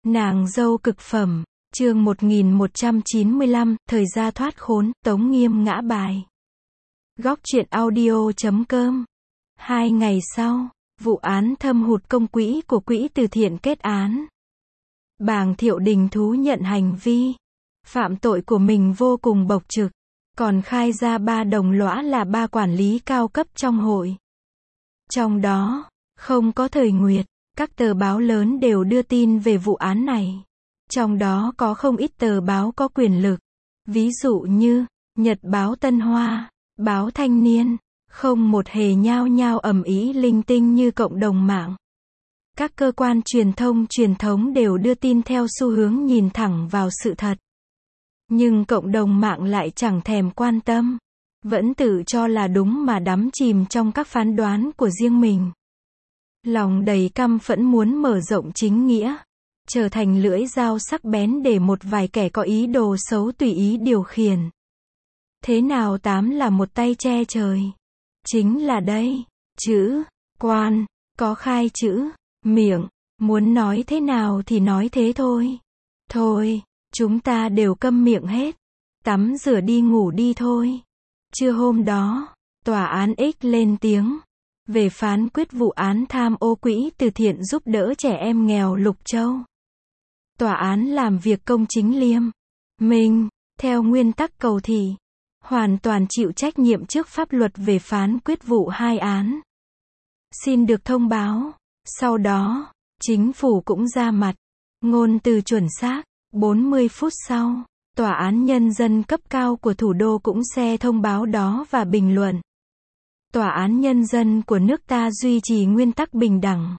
Nàng dâu cực phẩm, chương 1195, thời gia thoát khốn, Tống Nghiêm ngã bài. Góc truyện audio.com. 2 ngày sau, vụ án thâm hụt công quỹ của quỹ từ thiện kết án. Bàng Thiệu Đình thú nhận hành vi phạm tội của mình vô cùng bộc trực, còn khai ra 3 đồng lõa là 3 quản lý cao cấp trong hội. Trong đó, không có Thời Nguyệt, các tờ báo lớn đều đưa tin về vụ án này. Trong đó có không ít tờ báo có quyền lực, ví dụ như Nhật báo Tân Hoa, báo Thanh Niên, không một hề nhao nhao ầm ĩ linh tinh như cộng đồng mạng. Các cơ quan truyền thống đều đưa tin theo xu hướng nhìn thẳng vào sự thật. Nhưng cộng đồng mạng lại chẳng thèm quan tâm, vẫn tự cho là đúng mà đắm chìm trong các phán đoán của riêng mình. Lòng đầy căm phẫn muốn mở rộng chính nghĩa, trở thành lưỡi dao sắc bén để một vài kẻ có ý đồ xấu tùy ý điều khiển. Thế nào tám là một tay che trời? Chính là đây, chữ quan, có khai chữ miệng, muốn nói thế nào thì nói thế thôi. Thôi, chúng ta đều câm miệng hết, tắm rửa đi ngủ đi thôi. Trưa hôm đó, tòa án X lên tiếng về phán quyết vụ án tham ô quỹ từ thiện giúp đỡ trẻ em nghèo Lục Châu. Tòa án làm việc công chính liêm minh, theo nguyên tắc cầu thị, hoàn toàn chịu trách nhiệm trước pháp luật về phán quyết vụ 2 án. Xin được thông báo, sau đó, chính phủ cũng ra mặt, ngôn từ chuẩn xác. 40 phút sau, Tòa án Nhân dân cấp cao của thủ đô cũng xe thông báo đó và bình luận. Tòa án Nhân dân của nước ta duy trì nguyên tắc bình đẳng.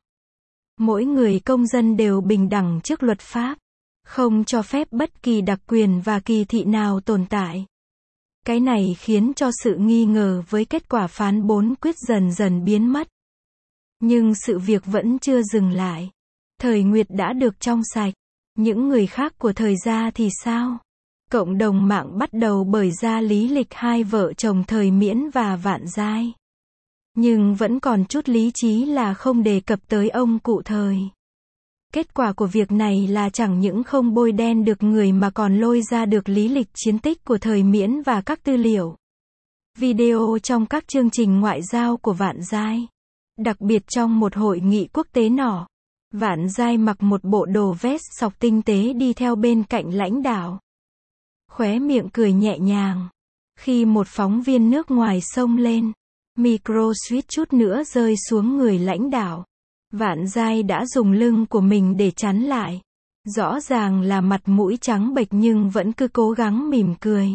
Mỗi người công dân đều bình đẳng trước luật pháp, không cho phép bất kỳ đặc quyền và kỳ thị nào tồn tại. Cái này khiến cho sự nghi ngờ với kết quả phán 4 quyết dần dần biến mất. Nhưng sự việc vẫn chưa dừng lại. Thời Nguyệt đã được trong sạch. Những người khác của Thời gia thì sao? Cộng đồng mạng bắt đầu bởi ra lý lịch 2 vợ chồng Thời Miễn và Vạn Giai. Nhưng vẫn còn chút lý trí là không đề cập tới ông cụ Thời. Kết quả của việc này là chẳng những không bôi đen được người mà còn lôi ra được lý lịch chiến tích của Thời Miễn và các tư liệu, video trong các chương trình ngoại giao của Vạn Giai. Đặc biệt trong một hội nghị quốc tế nọ, Vạn Giai mặc một bộ đồ vest sọc tinh tế đi theo bên cạnh lãnh đạo. Khóe miệng cười nhẹ nhàng. Khi một phóng viên nước ngoài xông lên, micro suýt chút nữa rơi xuống người lãnh đạo. Vạn Giai đã dùng lưng của mình để chắn lại. Rõ ràng là mặt mũi trắng bệch nhưng vẫn cứ cố gắng mỉm cười.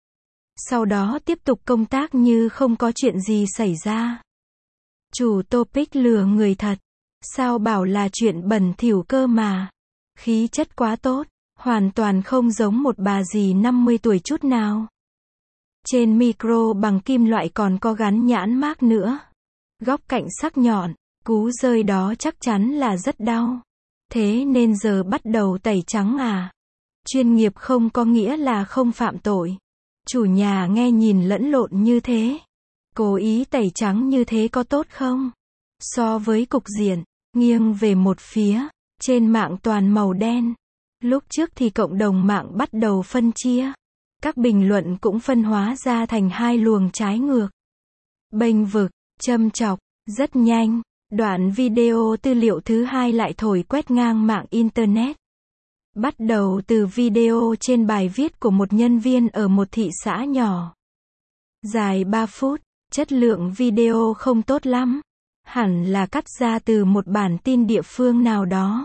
Sau đó tiếp tục công tác như không có chuyện gì xảy ra. Chủ topic lừa người thật. Sao bảo là chuyện bẩn thỉu cơ mà. Khí chất quá tốt, hoàn toàn không giống một bà dì 50 tuổi chút nào. Trên micro bằng kim loại còn có gắn nhãn mác nữa. Góc cạnh sắc nhọn, cú rơi đó chắc chắn là rất đau. Thế nên giờ bắt đầu tẩy trắng à? Chuyên nghiệp không có nghĩa là không phạm tội. Chủ nhà nghe nhìn lẫn lộn như thế. Cố ý tẩy trắng như thế có tốt không? So với cục diện nghiêng về một phía, trên mạng toàn màu đen. Lúc trước thì cộng đồng mạng bắt đầu phân chia. Các bình luận cũng phân hóa ra thành 2 luồng trái ngược. Bênh vực, châm chọc, rất nhanh. Đoạn video tư liệu thứ 2 lại thổi quét ngang mạng Internet. Bắt đầu từ video trên bài viết của một nhân viên ở một thị xã nhỏ. Dài 3 phút, chất lượng video không tốt lắm. Hẳn là cắt ra từ một bản tin địa phương nào đó.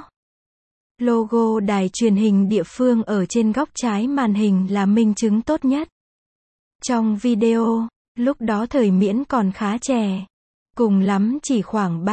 Logo đài truyền hình địa phương ở trên góc trái màn hình là minh chứng tốt nhất. Trong video, lúc đó Thời Miễn còn khá trẻ. Cùng lắm chỉ khoảng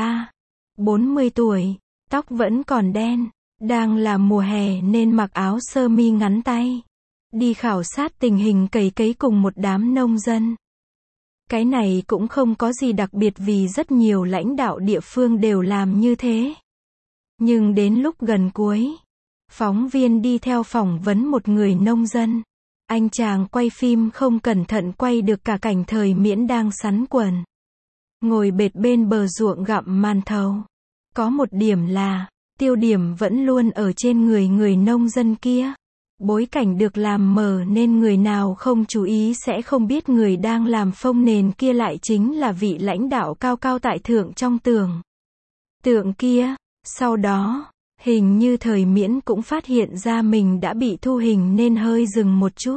40 tuổi, tóc vẫn còn đen. Đang là mùa hè nên mặc áo sơ mi ngắn tay. Đi khảo sát tình hình cày cấy cùng một đám nông dân. Cái này cũng không có gì đặc biệt vì rất nhiều lãnh đạo địa phương đều làm như thế. Nhưng đến lúc gần cuối, phóng viên đi theo phỏng vấn một người nông dân. Anh chàng quay phim không cẩn thận quay được cả cảnh Thời Miễn đang sắn quần, ngồi bệt bên bờ ruộng gặm màn thầu. Có một điểm là, Tiêu điểm vẫn luôn ở trên người người nông dân kia. Bối cảnh được làm mờ nên người nào không chú ý sẽ không biết người đang làm phông nền kia lại chính là vị lãnh đạo cao cao tại thượng trong tưởng tượng kia. Sau đó, hình như Thời Miễn cũng phát hiện ra mình đã bị thu hình nên hơi dừng một chút.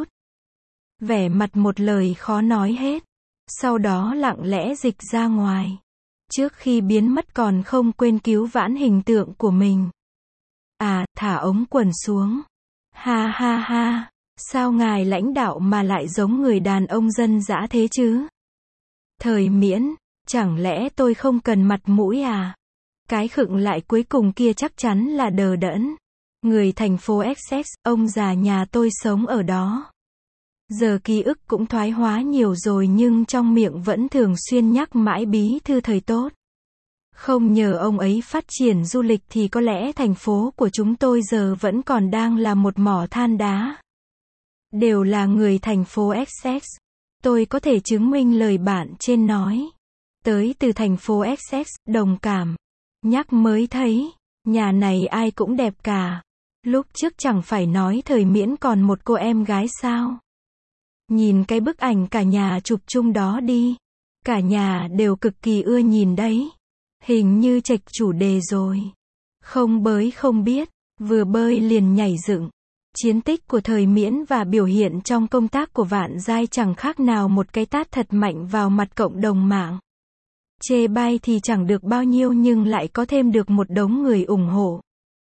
Vẻ mặt một lời khó nói hết. Sau đó lặng lẽ dịch ra ngoài. Trước khi biến mất còn không quên cứu vãn hình tượng của mình. À, thả ống quần xuống. Ha ha ha, sao ngài lãnh đạo mà lại giống người đàn ông dân dã thế chứ? Thời Miễn, chẳng lẽ tôi không cần mặt mũi à? Cái khựng lại cuối cùng kia chắc chắn là đờ đẫn. Người thành phố Essex, ông già nhà tôi sống ở đó. Giờ ký ức cũng thoái hóa nhiều rồi nhưng trong miệng vẫn thường xuyên nhắc mãi bí thư Thời tốt. Không nhờ ông ấy phát triển du lịch thì có lẽ thành phố của chúng tôi giờ vẫn còn đang là một mỏ than đá. Đều là người thành phố Essex. Tôi có thể chứng minh lời bạn trên nói. Tới từ thành phố Essex, đồng cảm. Nhắc mới thấy, nhà này ai cũng đẹp cả. Lúc trước chẳng phải nói Thời Miễn còn một cô em gái sao? Nhìn cái bức ảnh cả nhà chụp chung đó đi. Cả nhà đều cực kỳ ưa nhìn đấy. Hình như chệch chủ đề rồi. Không bới không biết, vừa bơi liền nhảy dựng. Chiến tích của Thời Miễn và biểu hiện trong công tác của Vạn Giai chẳng khác nào một cái tát thật mạnh vào mặt cộng đồng mạng. Chê bai thì chẳng được bao nhiêu nhưng lại có thêm được một đống người ủng hộ.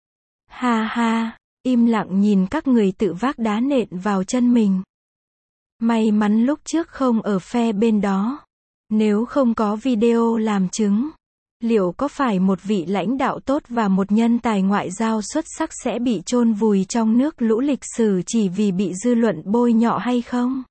Ha ha, im lặng nhìn các người tự vác đá nện vào chân mình. May mắn lúc trước không ở phe bên đó. Nếu không có video làm chứng, liệu có phải một vị lãnh đạo tốt và một nhân tài ngoại giao xuất sắc sẽ bị chôn vùi trong nước lũ lịch sử chỉ vì bị dư luận bôi nhọ hay không?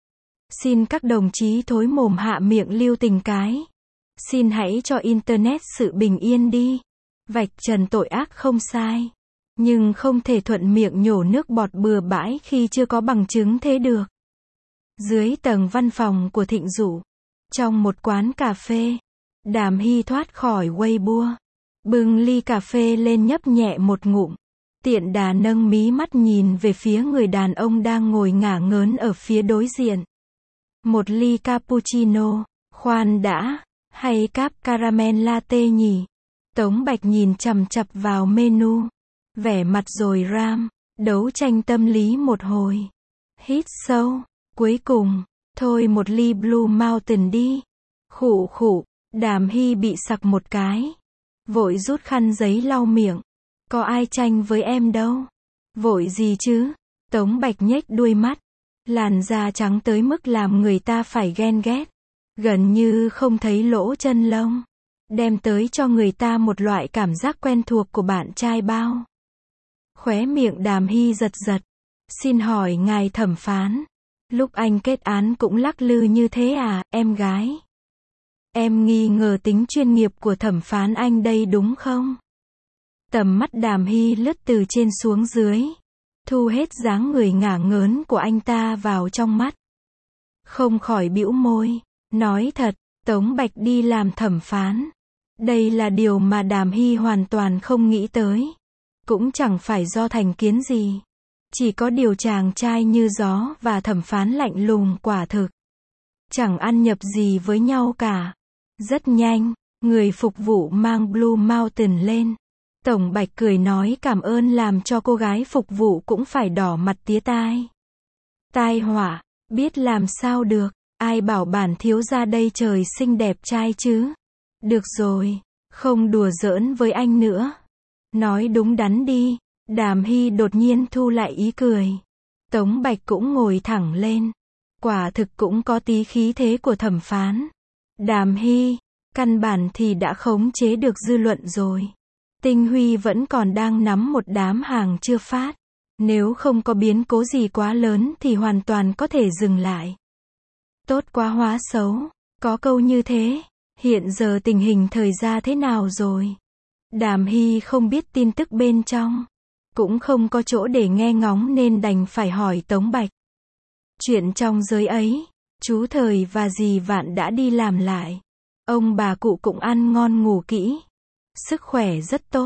Xin các đồng chí thối mồm hạ miệng lưu tình cái. Xin hãy cho Internet sự bình yên đi. Vạch trần tội ác không sai. Nhưng không thể thuận miệng nhổ nước bọt bừa bãi khi chưa có bằng chứng thế được. Dưới tầng văn phòng của Thịnh Dụ, trong một quán cà phê, Đàm Hy thoát khỏi Weibo. Bưng ly cà phê lên nhấp nhẹ một ngụm. Tiện đà nâng mí mắt nhìn về phía người đàn ông đang ngồi ngả ngớn ở phía đối diện. Một ly cappuccino, khoan đã, hay cáp caramel latte nhỉ? Tống Bạch nhìn chằm chằm vào menu. Vẻ mặt rồi ram, đấu tranh tâm lý một hồi. Hít sâu, cuối cùng, thôi một ly Blue Mountain đi. Khụ khụ, Đàm Hy bị sặc một cái. Vội rút khăn giấy lau miệng. Có ai tranh với em đâu. Vội gì chứ? Tống Bạch nhếch đuôi mắt. Làn da trắng tới mức làm người ta phải ghen ghét. Gần như không thấy lỗ chân lông. Đem tới cho người ta một loại cảm giác quen thuộc của bạn trai bao. Khóe miệng Đàm Hy giật giật. Xin hỏi ngài thẩm phán. Lúc anh kết án cũng lắc lư như thế à, em gái? Em nghi ngờ tính chuyên nghiệp của thẩm phán anh đây đúng không? Tầm mắt Đàm Hy lướt từ trên xuống dưới. Thu hết dáng người ngả ngớn của anh ta vào trong mắt. Không khỏi bĩu môi. Nói thật, Tống Bạch đi làm thẩm phán. Đây là điều mà Đàm Hy hoàn toàn không nghĩ tới. Cũng chẳng phải do thành kiến gì. Chỉ có điều chàng trai như gió và thẩm phán lạnh lùng quả thực. Chẳng ăn nhập gì với nhau cả. Rất nhanh, người phục vụ mang Blue Mountain lên. Tổng Bạch cười nói cảm ơn làm cho cô gái phục vụ cũng phải đỏ mặt tía tai. Tai họa, biết làm sao được, ai bảo bản thiếu gia đây trời xinh đẹp trai chứ. Được rồi, không đùa giỡn với anh nữa. Nói đúng đắn đi. Đàm Hy đột nhiên thu lại ý cười. Tống Bạch cũng ngồi thẳng lên. Quả thực cũng có tí khí thế của thẩm phán. Đàm Hy, căn bản thì đã khống chế được dư luận rồi. Tinh Huy vẫn còn đang nắm một đám hàng chưa phát. Nếu không có biến cố gì quá lớn thì hoàn toàn có thể dừng lại. Tốt quá hóa xấu. Có câu như thế. Hiện giờ tình hình thời gia thế nào rồi? Đàm Hy không biết tin tức bên trong. Cũng không có chỗ để nghe ngóng nên đành phải hỏi Tống Bạch. Chuyện trong giới ấy, chú Thời và dì Vạn đã đi làm lại. Ông bà cụ cũng ăn ngon ngủ kỹ. Sức khỏe rất tốt.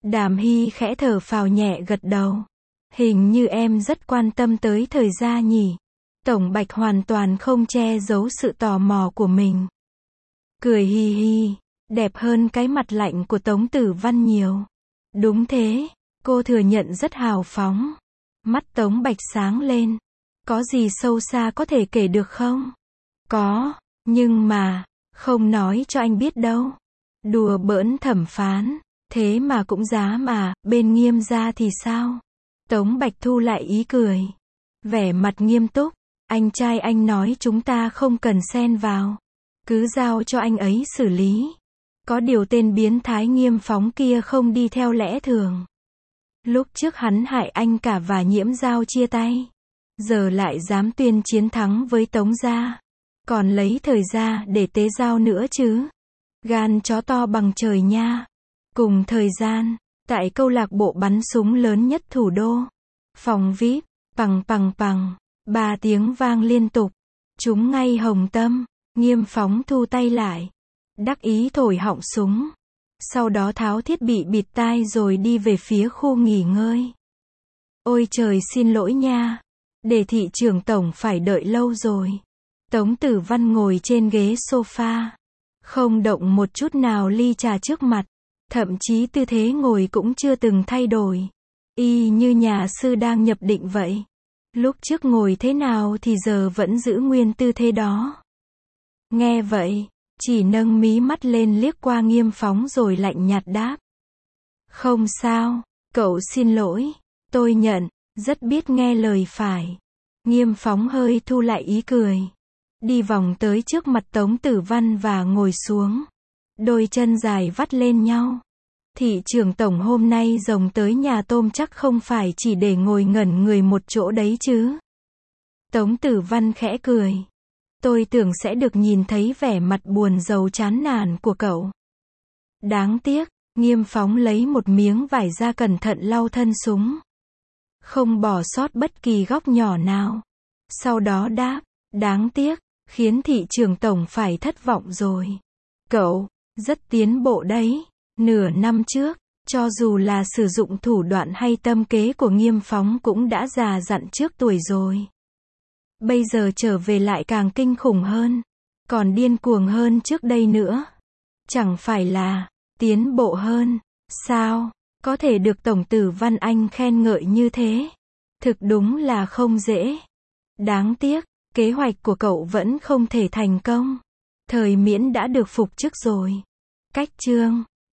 Đàm Hy khẽ thở phào nhẹ gật đầu. Hình như em rất quan tâm tới thời gia nhỉ. Tổng Bạch hoàn toàn không che giấu sự tò mò của mình. Cười hi hi, đẹp hơn cái mặt lạnh của Tống Tử Văn nhiều. Đúng thế, cô thừa nhận rất hào phóng. Mắt Tống Bạch sáng lên. Có gì sâu xa có thể kể được không? Có, nhưng mà, không nói cho anh biết đâu. Đùa bỡn thẩm phán, thế mà cũng dám à, bên Nghiêm gia thì sao? Tống Bạch thu lại ý cười. Vẻ mặt nghiêm túc, anh trai anh nói chúng ta không cần xen vào. Cứ giao cho anh ấy xử lý. Có điều tên biến thái Nghiêm Phóng kia không đi theo lẽ thường. Lúc trước hắn hại anh cả và Nhiễm Giao chia tay. Giờ lại dám tuyên chiến thắng với Tống gia. Còn lấy thời gia để tế giao nữa chứ. Gan chó to bằng trời nha. Cùng thời gian, tại câu lạc bộ bắn súng lớn nhất thủ đô. Phòng VIP, pằng pằng pằng, 3 tiếng vang liên tục. Chúng ngay hồng tâm. Nghiêm Phóng thu tay lại. Đắc ý thổi họng súng. Sau đó tháo thiết bị bịt tai rồi đi về phía khu nghỉ ngơi. Ôi trời xin lỗi nha. Để thị trưởng tổng phải đợi lâu rồi. Tống Tử Văn ngồi trên ghế sofa. Không động một chút nào ly trà trước mặt. Thậm chí tư thế ngồi cũng chưa từng thay đổi. Y như nhà sư đang nhập định vậy. Lúc trước ngồi thế nào thì giờ vẫn giữ nguyên tư thế đó. Nghe vậy, chỉ nâng mí mắt lên liếc qua Nghiêm Phóng rồi lạnh nhạt đáp. Không sao, cậu xin lỗi, tôi nhận, rất biết nghe lời phải. Nghiêm Phóng hơi thu lại ý cười. Đi vòng tới trước mặt Tống Tử Văn và ngồi xuống. Đôi chân dài vắt lên nhau. Thị trưởng tổng hôm nay rồng tới nhà tôm chắc không phải chỉ để ngồi ngẩn người một chỗ đấy chứ. Tống Tử Văn khẽ cười. Tôi tưởng sẽ được nhìn thấy vẻ mặt buồn rầu chán nản của cậu. Đáng tiếc, Nghiêm Phóng lấy một miếng vải ra cẩn thận lau thân súng. Không bỏ sót bất kỳ góc nhỏ nào. Sau đó đáp, đáng tiếc, khiến thị trưởng tổng phải thất vọng rồi. Cậu, rất tiến bộ đấy. Nửa năm trước, cho dù là sử dụng thủ đoạn hay tâm kế của Nghiêm Phóng cũng đã già dặn trước tuổi rồi. Bây giờ trở về lại càng kinh khủng hơn. Còn điên cuồng hơn trước đây nữa. Chẳng phải là tiến bộ hơn. Sao? Có thể được Tổng Tử Văn Anh khen ngợi như thế. Thực đúng là không dễ. Đáng tiếc, kế hoạch của cậu vẫn không thể thành công. Thời Miễn đã được phục chức rồi. Cách chương